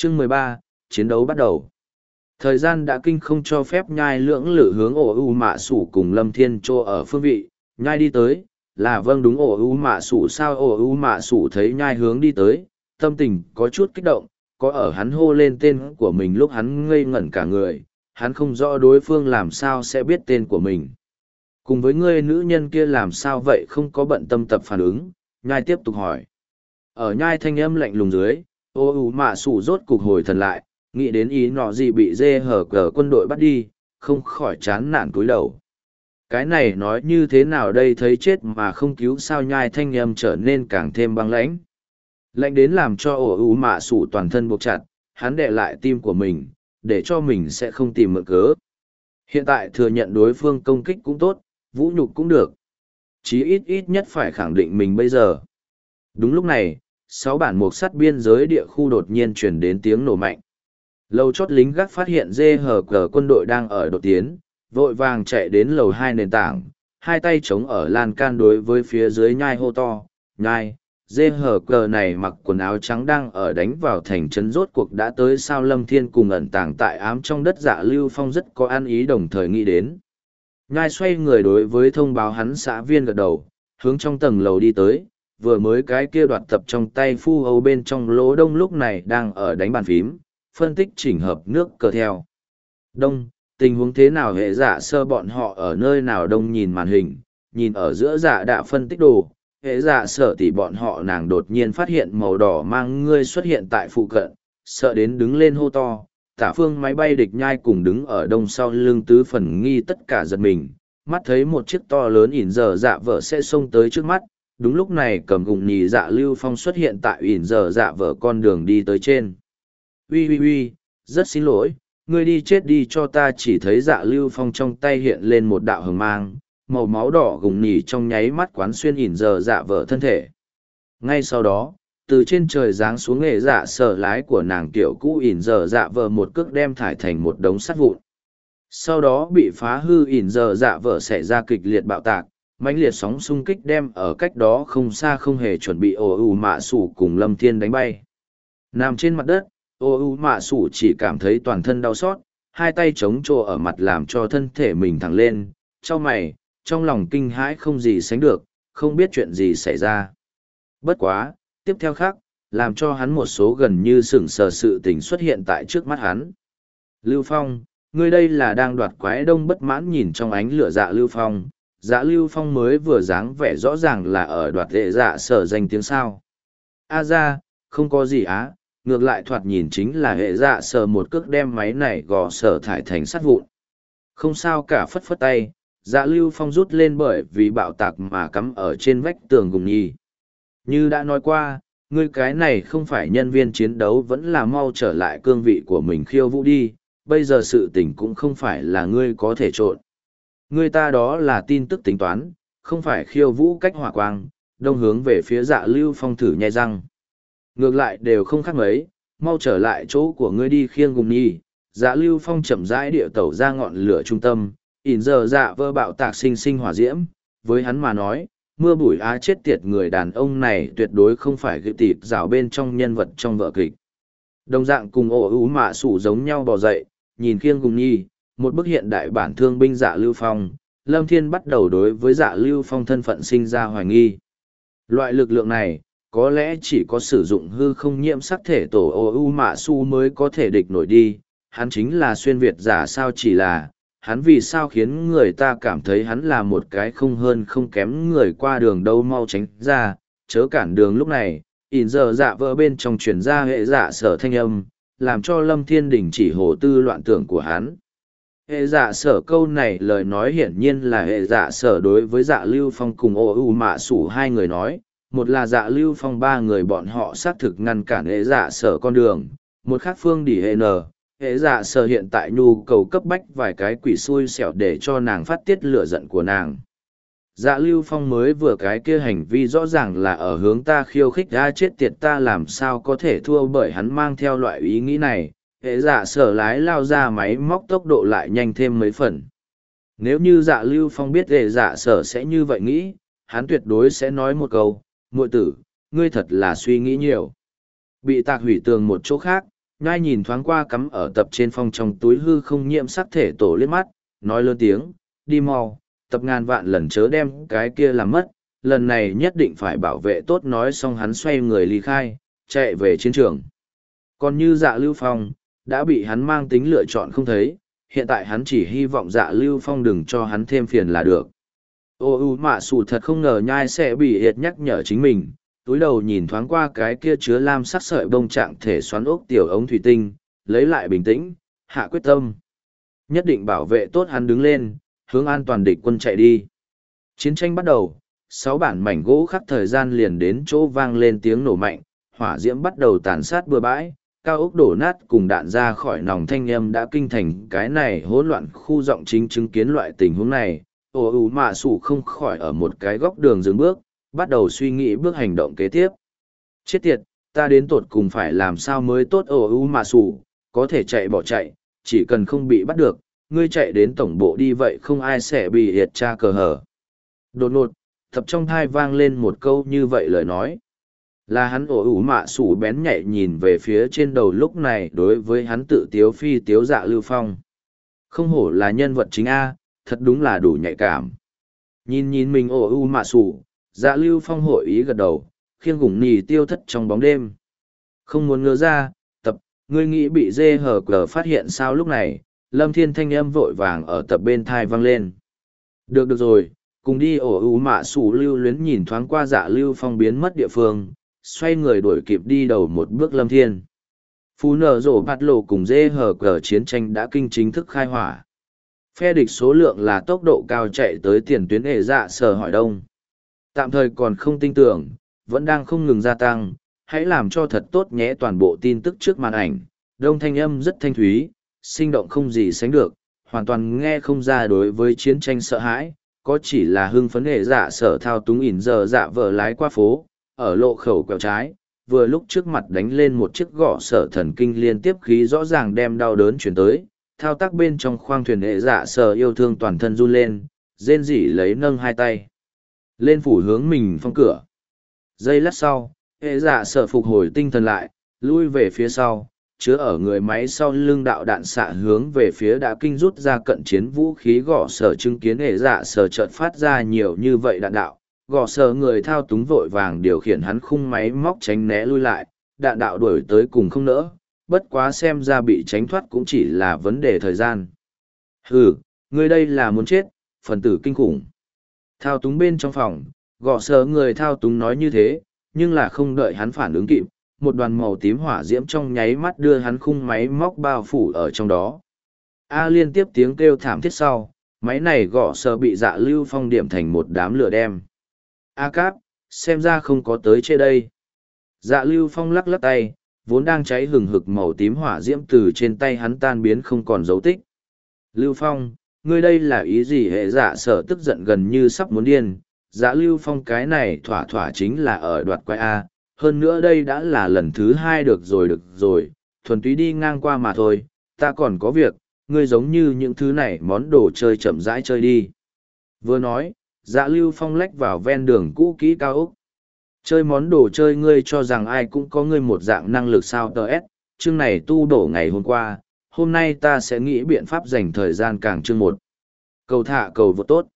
Chương 13, chiến đấu bắt đầu. Thời gian đã kinh không cho phép nhai lưỡng lự hướng ổ u mạ sủ cùng Lâm Thiên Trô ở phương vị, nhai đi tới, là vâng đúng ổ u mạ sủ sao ổ u mạ sủ thấy nhai hướng đi tới, tâm tình có chút kích động, có ở hắn hô lên tên của mình lúc hắn ngây ngẩn cả người, hắn không rõ đối phương làm sao sẽ biết tên của mình. Cùng với người nữ nhân kia làm sao vậy không có bận tâm tập phản ứng, nhai tiếp tục hỏi. Ở nhai thanh âm lạnh lùng dưới, ô u mạ sủ rốt cục hồi thần lại, nghĩ đến ý nọ gì bị dê hở cờ quân đội bắt đi, không khỏi chán nản cúi đầu. Cái này nói như thế nào đây thấy chết mà không cứu sao nhai thanh âm trở nên càng thêm băng lãnh. Lạnh đến làm cho ổ u mạ sủ toàn thân buộc chặt, hắn đè lại tim của mình, để cho mình sẽ không tìm mượn cớ. Hiện tại thừa nhận đối phương công kích cũng tốt, vũ nhục cũng được. Chí ít nhất phải khẳng định mình bây giờ. Đúng lúc này, 6 bản mục sắt biên giới địa khu đột nhiên truyền đến tiếng nổ mạnh. Lầu chót lính gác phát hiện dê hờ cờ quân đội đang ở đột tiến, vội vàng chạy đến lầu 2 nền tảng, hai tay chống ở lan can đối với phía dưới nhai hô to, nhai. Dê hờ cờ này mặc quần áo trắng đang ở đánh vào thành trấn rốt cuộc đã tới sao Lâm Thiên cùng ẩn tàng tại ám trong đất Dạ Lưu Phong rất có an ý đồng thời nghĩ đến. Nhai xoay người đối với thông báo hắn xã viên gật đầu, hướng trong tầng lầu đi tới, vừa mới cái kia đoạt tập trong tay phu hầu bên trong lỗ đông lúc này đang ở đánh bàn phím, phân tích chỉnh hợp nước cờ theo. Đông, tình huống thế nào hệ dạ sơ bọn họ ở nơi nào đông nhìn màn hình, nhìn ở giữa dạ đạ phân tích đồ, hệ dạ sở tỷ bọn họ nàng đột nhiên phát hiện màu đỏ mang ngươi xuất hiện tại phụ cận, sợ đến đứng lên hô to, tả phương máy bay địch nhai cùng đứng ở đông sau lưng tứ phần nghi tất cả giật mình, mắt thấy một chiếc to lớn ỉn giờ dạ vợ sẽ xông tới trước mắt, đúng lúc này cầm gùng nhì dạ Lưu Phong xuất hiện tại ỉn giờ dạ vợ con đường đi tới trên. Ui, rất xin lỗi, ngươi đi chết đi cho ta chỉ thấy dạ Lưu Phong trong tay hiện lên một đạo hừng mang, màu máu đỏ gùng nhì trong nháy mắt quán xuyên ỉn giờ dạ vợ thân thể. Ngay sau đó, từ trên trời giáng xuống nghệ dạ sở lái của nàng tiểu cũ ỉn giờ dạ vợ một cước đem thải thành một đống sắt vụn. Sau đó bị phá hư ỉn giờ dạ vợ xảy ra kịch liệt bạo tạc, mãnh liệt sóng xung kích đem ở cách đó không xa không hề chuẩn bị ồ ù mạ sủ cùng Lâm Thiên đánh bay. Nằm trên mặt đất, ồ ù mạ sủ chỉ cảm thấy toàn thân đau xót, hai tay chống trô ở mặt làm cho thân thể mình thẳng lên, chau mày, trong lòng kinh hãi không gì sánh được, không biết chuyện gì xảy ra. Bất quá, tiếp theo khác, làm cho hắn một số gần như sững sờ sự tình xuất hiện tại trước mắt hắn. Lưu Phong, ngươi đây là đang đoạt quái đông bất mãn nhìn trong ánh lửa dạ Lưu Phong. Dạ Lưu Phong mới vừa dáng vẻ rõ ràng là ở đoạt lệ dạ sở danh tiếng sao. A ra, không có gì á, ngược lại thoạt nhìn chính là hệ dạ sở một cước đem máy này gò sở thải thành sắt vụn. Không sao cả phất phất tay, dạ Lưu Phong rút lên bởi vì bạo tạc mà cắm ở trên vách tường gùng nhì. Như đã nói qua, ngươi cái này không phải nhân viên chiến đấu vẫn là mau trở lại cương vị của mình khiêu vũ đi, bây giờ sự tình cũng không phải là ngươi có thể trộn. Ngươi ta đó là tin tức tính toán, không phải khiêu vũ cách hỏa quang, đông hướng về phía dạ Lưu Phong thử nhai răng. Ngược lại đều không khác mấy, mau trở lại chỗ của ngươi đi khiêng gùng nhi. Dạ Lưu Phong chậm rãi địa tẩu ra ngọn lửa trung tâm, ỉn giờ dạ vơ bạo tạc sinh hỏa diễm, với hắn mà nói, mưa bụi á chết tiệt người đàn ông này tuyệt đối không phải gợi tịp rào bên trong nhân vật trong vở kịch. Đồng dạng cùng ổ ú mạ sủ giống nhau bò dậy, nhìn khiêng gùng nhi, một bức hiện đại bản thương binh dạ Lưu Phong, Lâm Thiên bắt đầu đối với dạ Lưu Phong thân phận sinh ra hoài nghi. Loại lực lượng này, có lẽ chỉ có sử dụng hư không nhiễm sắc thể tổ ô u mạ su mới có thể địch nổi đi, hắn chính là xuyên Việt giả sao chỉ là, hắn vì sao khiến người ta cảm thấy hắn là một cái không hơn không kém người qua đường đâu mau tránh ra, chớ cản đường lúc này, ỉn giờ dạ vỡ bên trong truyền ra hệ dạ sở thanh âm, làm cho Lâm Thiên đình chỉ hồ tư loạn tưởng của hắn. Hệ dạ sở câu này lời nói hiển nhiên là hệ dạ sở đối với dạ Lưu Phong cùng ô u mạ sủ hai người nói, một là dạ Lưu Phong ba người bọn họ xác thực ngăn cản hệ dạ sở con đường, một khác phương đỉ hệ nờ, hệ dạ sở hiện tại nhu cầu cấp bách vài cái quỷ xui xẻo để cho nàng phát tiết lửa giận của nàng. Dạ Lưu Phong mới vừa cái kia hành vi rõ ràng là ở hướng ta khiêu khích ra chết tiệt ta làm sao có thể thua bởi hắn mang theo loại ý nghĩ này, hệ dạ sở lái lao ra máy móc tốc độ lại nhanh thêm mấy phần. Nếu như dạ Lưu Phong biết hệ dạ sở sẽ như vậy nghĩ, hắn tuyệt đối sẽ nói một câu, muội tử, ngươi thật là suy nghĩ nhiều. Bị tạc hủy tường một chỗ khác, Nhai nhìn thoáng qua cắm ở tập trên phong trong túi hư không nhiễm sắc thể tổ liếc mắt, nói lớn tiếng, đi mau, tập ngàn vạn lần chớ đem cái kia làm mất, lần này nhất định phải bảo vệ tốt. Nói xong hắn xoay người ly khai, chạy về chiến trường. Còn như Dạ Lưu Phong, đã bị hắn mang tính lựa chọn không thấy, hiện tại hắn chỉ hy vọng Dạ Lưu Phong đừng cho hắn thêm phiền là được. Ô mạ sủ thật không ngờ Nhai sẽ bị hiệt nhắc nhở chính mình, túi đầu nhìn thoáng qua cái kia chứa lam sắc sợi bông trạng thể xoắn ốc tiểu ống thủy tinh, lấy lại bình tĩnh, hạ quyết tâm. Nhất định bảo vệ tốt. Hắn đứng lên, hướng an toàn địch quân chạy đi. Chiến tranh bắt đầu, 6 bản mảnh gỗ khắc thời gian liền đến chỗ vang lên tiếng nổ mạnh, hỏa diễm bắt đầu tàn sát bừa bãi, cao ốc đổ nát cùng đạn ra khỏi nòng thanh âm đã kinh thành cái này hỗn loạn khu rộng chính chứng kiến loại tình huống này. Mạ sủ không khỏi ở một cái góc đường dừng bước, bắt đầu suy nghĩ bước hành động kế tiếp. Chết tiệt, ta đến tột cùng phải làm sao mới tốt. Mạ sủ, có thể chạy bỏ chạy, chỉ cần không bị bắt được, ngươi chạy đến tổng bộ đi vậy không ai sẽ bị hiệt tra cờ hở. Đột ngột, tập trong thai vang lên một câu như vậy lời nói. Là hắn. Mạ sủ bén nhạy nhìn về phía trên đầu lúc này đối với hắn tự tiếu phi tiếu Dạ Lưu Phong. Không hổ là nhân vật chính A, thật đúng là đủ nhạy cảm. Nhìn mình. Mạ sủ, Dạ Lưu Phong hội ý gật đầu, khiêng gủng nì tiêu thất trong bóng đêm. Không muốn ngờ ra, tập, ngươi nghĩ bị dê hờ cờ phát hiện sao. Lúc này, Lâm Thiên thanh âm vội vàng ở tập bên thai vang lên. Được rồi, cùng đi. Mạ sủ lưu luyến nhìn thoáng qua Dạ Lưu Phong biến mất địa phương, xoay người đuổi kịp đi đầu một bước Lâm Thiên. Phú nở rổ bạt lộ cùng dê hờ cờ chiến tranh đã kinh chính thức khai hỏa. Phe địch số lượng là tốc độ cao chạy tới tiền tuyến ệ dạ sở hỏi đông. Tạm thời còn không tin tưởng, vẫn đang không ngừng gia tăng, hãy làm cho thật tốt nhé. Toàn bộ tin tức trước màn ảnh, đông thanh âm rất thanh thúy, sinh động không gì sánh được, hoàn toàn nghe không ra đối với chiến tranh sợ hãi, có chỉ là hưng phấn ệ dạ sở thao túng ỉn giờ dạ vợ lái qua phố, ở lộ khẩu quẹo trái, vừa lúc trước mặt đánh lên một chiếc gõ sở thần kinh liên tiếp khí rõ ràng đem đau đớn chuyển tới, thao tác bên trong khoang thuyền hệ dạ sở yêu thương toàn thân run lên, rên rỉ lấy nâng hai tay lên phủ hướng mình phong cửa. Giây lát sau, hệ dạ sở phục hồi tinh thần lại, lui về phía sau, chứa ở người máy sau lưng đạo đạn xạ hướng về phía đã kinh rút ra cận chiến vũ khí gõ sở. Chứng kiến hệ dạ sở chợt phát ra nhiều như vậy đạn đạo, gõ sở người thao túng vội vàng điều khiển hắn khung máy móc tránh né lui lại, đạn đạo đuổi tới cùng không nỡ, bất quá xem ra bị tránh thoát cũng chỉ là vấn đề thời gian. Hừ, ngươi đây là muốn chết, phần tử kinh khủng. Thao túng bên trong phòng, gõ sở người thao túng nói như thế, nhưng là không đợi hắn phản ứng kịp, một đoàn màu tím hỏa diễm trong nháy mắt đưa hắn khung máy móc bao phủ ở trong đó. Liên tiếp tiếng kêu thảm thiết sau, máy này gõ sở bị Dạ Lưu Phong điểm thành một đám lửa đem. Cáp, xem ra không có tới trên đây. Dạ Lưu Phong lắc lắc tay, vốn đang cháy hừng hực màu tím hỏa diễm từ trên tay hắn tan biến không còn dấu tích. Lưu Phong, ngươi đây là ý gì? Hệ dạ sở tức giận gần như sắp muốn điên. Dạ Lưu Phong cái này thỏa thỏa chính là ở đoạt quái A, hơn nữa đây đã là lần thứ 2. Được rồi, thuần túy đi ngang qua mà thôi, ta còn có việc, ngươi giống như những thứ này món đồ chơi chậm rãi chơi đi. Vừa nói, Dạ Lưu Phong lách vào ven đường cũ kỹ cao ốc. Chơi món đồ chơi, ngươi cho rằng ai cũng có ngươi một dạng năng lực sao? Chương này tu đổ ngày hôm qua, hôm nay ta sẽ nghĩ biện pháp dành thời gian càng chương 1. Cầu thả cầu vô tốt.